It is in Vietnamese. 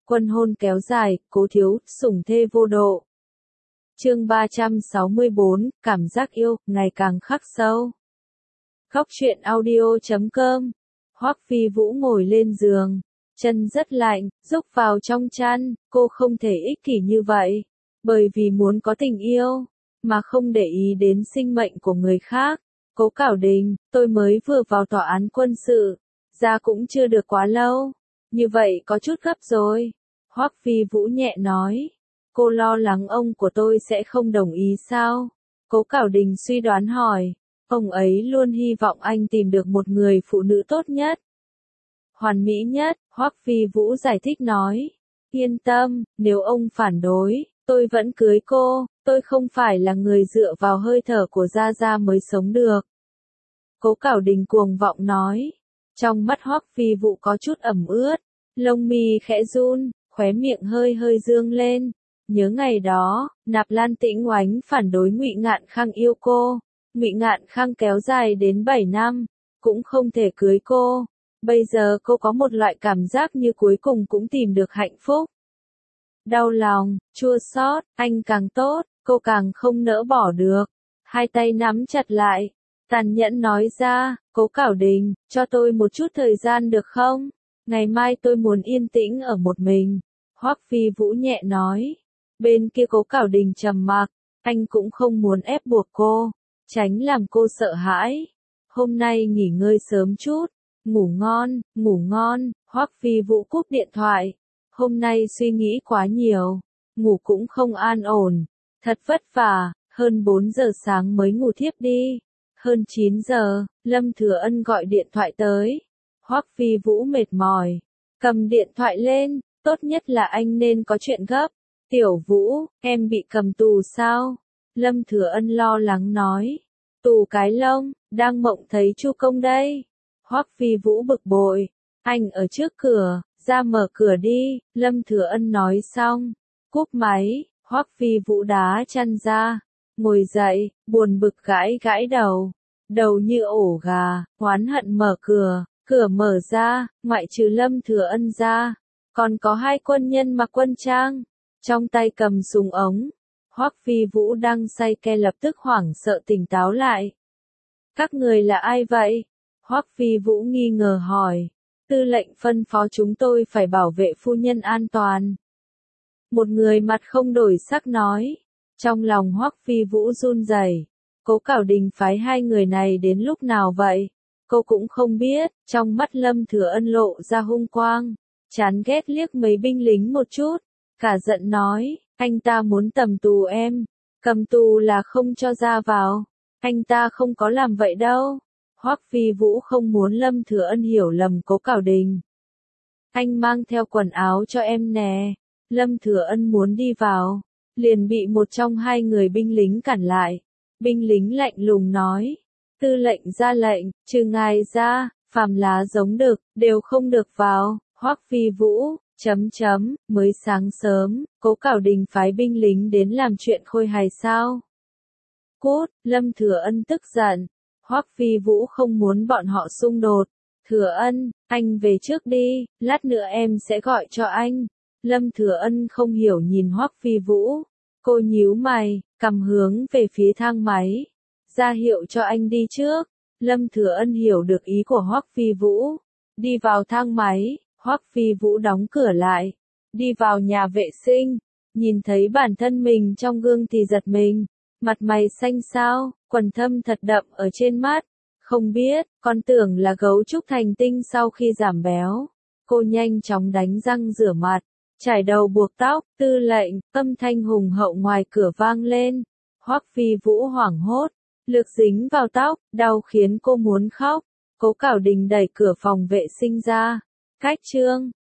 Quân hôn kéo dài, Cố Thiếu, sủng thê vô độ. Chương 364, cảm giác yêu, ngày càng khắc sâu. Góc truyện audio.com. Hoắc Phi Vũ ngồi lên giường, chân rất lạnh, rúc vào trong chăn, cô không thể ích kỷ như vậy, bởi vì muốn có tình yêu, mà không để ý đến sinh mệnh của người khác. Cố Cảo Đình, tôi mới vừa vào tòa án quân sự, ra cũng chưa được quá lâu, như vậy có chút gấp rồi. Hoắc Phi Vũ nhẹ nói, cô lo lắng ông của tôi sẽ không đồng ý sao? Cố Cảo Đình suy đoán hỏi, ông ấy luôn hy vọng anh tìm được một người phụ nữ tốt nhất, hoàn mỹ nhất. Hoắc Phi Vũ giải thích nói, yên tâm, nếu ông phản đối, tôi vẫn cưới cô, tôi không phải là người dựa vào hơi thở của Gia Gia mới sống được. Cố Cảo Đình cuồng vọng nói, trong mắt Hoắc Phi Vũ có chút ẩm ướt, lông mi khẽ run, khóe miệng hơi hơi dương lên. Nhớ ngày đó, Nạp Lan Tĩnh Oánh phản đối Ngụy Ngạn Khang yêu cô, Ngụy Ngạn Khang kéo dài đến 7 năm, cũng không thể cưới cô. Bây giờ cô có một loại cảm giác như cuối cùng cũng tìm được hạnh phúc. Đau lòng, chua xót, anh càng tốt, cô càng không nỡ bỏ được. Hai tay nắm chặt lại, tàn nhẫn nói ra, Cố Cảo Đình, cho tôi một chút thời gian được không? Ngày mai tôi muốn yên tĩnh ở một mình. Hoắc Phi Vũ nhẹ nói. Bên kia Cố Cảo Đình trầm mặc, anh cũng không muốn ép buộc cô, tránh làm cô sợ hãi. Hôm nay nghỉ ngơi sớm chút, ngủ ngon, ngủ ngon. Hoắc Phi Vũ cúp điện thoại. Hôm nay suy nghĩ quá nhiều, ngủ cũng không an ổn, thật vất vả, hơn 4 giờ sáng mới ngủ thiếp đi. Hơn 9 giờ, Lâm Thừa Ân gọi điện thoại tới. Hoắc Phi Vũ mệt mỏi, cầm điện thoại lên, tốt nhất là anh nên có chuyện gấp. Tiểu Vũ, em bị cầm tù sao? Lâm Thừa Ân lo lắng nói. Tù cái lông, đang mộng thấy Chu Công đây. Hoắc Phi Vũ bực bội, anh ở trước cửa, ra mở cửa đi. Lâm Thừa Ân nói xong, cúp máy. Hoắc Phi Vũ đá chăn ra, ngồi dậy, buồn bực gãi gãi đầu, đầu như ổ gà, oán hận mở cửa. Cửa mở ra, ngoại trừ Lâm Thừa Ân ra, còn có hai quân nhân mặc quân trang, trong tay cầm súng ống. Hoắc Phi Vũ đang say ke lập tức hoảng sợ tỉnh táo lại. Các người là ai vậy? Hoắc Phi Vũ nghi ngờ hỏi. Tư lệnh phân phó chúng tôi phải bảo vệ phu nhân an toàn. Một người mặt không đổi sắc nói. Trong lòng Hoắc Phi Vũ run rẩy. Cố Cảo Đình phái hai người này đến lúc nào vậy? Cô cũng không biết. Trong mắt Lâm Thừa Ân lộ ra hung quang, chán ghét liếc mấy binh lính một chút, cả giận nói, anh ta muốn tầm tù em, cầm tù là không cho ra vào, anh ta không có làm vậy đâu. Hoắc Phi Vũ không muốn Lâm Thừa Ân hiểu lầm Cố Cảo Đình. Anh mang theo quần áo cho em nè. Lâm Thừa Ân muốn đi vào, liền bị một trong hai người binh lính cản lại. Binh lính lạnh lùng nói, tư lệnh ra lệnh, trừ ngài ra, phàm lá giống đực, đều không được vào. Hoắc Phi Vũ, mới sáng sớm, Cố Cảo Đình phái binh lính đến làm chuyện khôi hài sao? Cút, Lâm Thừa Ân tức giận. Hoắc Phi Vũ không muốn bọn họ xung đột. Thừa Ân, anh về trước đi, lát nữa em sẽ gọi cho anh. Lâm Thừa Ân không hiểu nhìn Hoắc Phi Vũ. Cô nhíu mày, cầm hướng về phía thang máy, ra hiệu cho anh đi trước. Lâm Thừa Ân hiểu được ý của Hoắc Phi Vũ. Đi vào thang máy, Hoắc Phi Vũ đóng cửa lại. Đi vào nhà vệ sinh, nhìn thấy bản thân mình trong gương thì giật mình. Mặt mày xanh xao, quầng thâm thật đậm ở trên mắt. Không biết, con tưởng là gấu trúc thành tinh sau khi giảm béo. Cô nhanh chóng đánh răng rửa mặt, chải đầu buộc tóc. Tư lệnh, âm thanh hùng hậu ngoài cửa vang lên. Hoắc Phi Vũ hoảng hốt, lực dính vào tóc, đau khiến cô muốn khóc. Cố Cảo Đình đẩy cửa phòng vệ sinh ra. Cách chương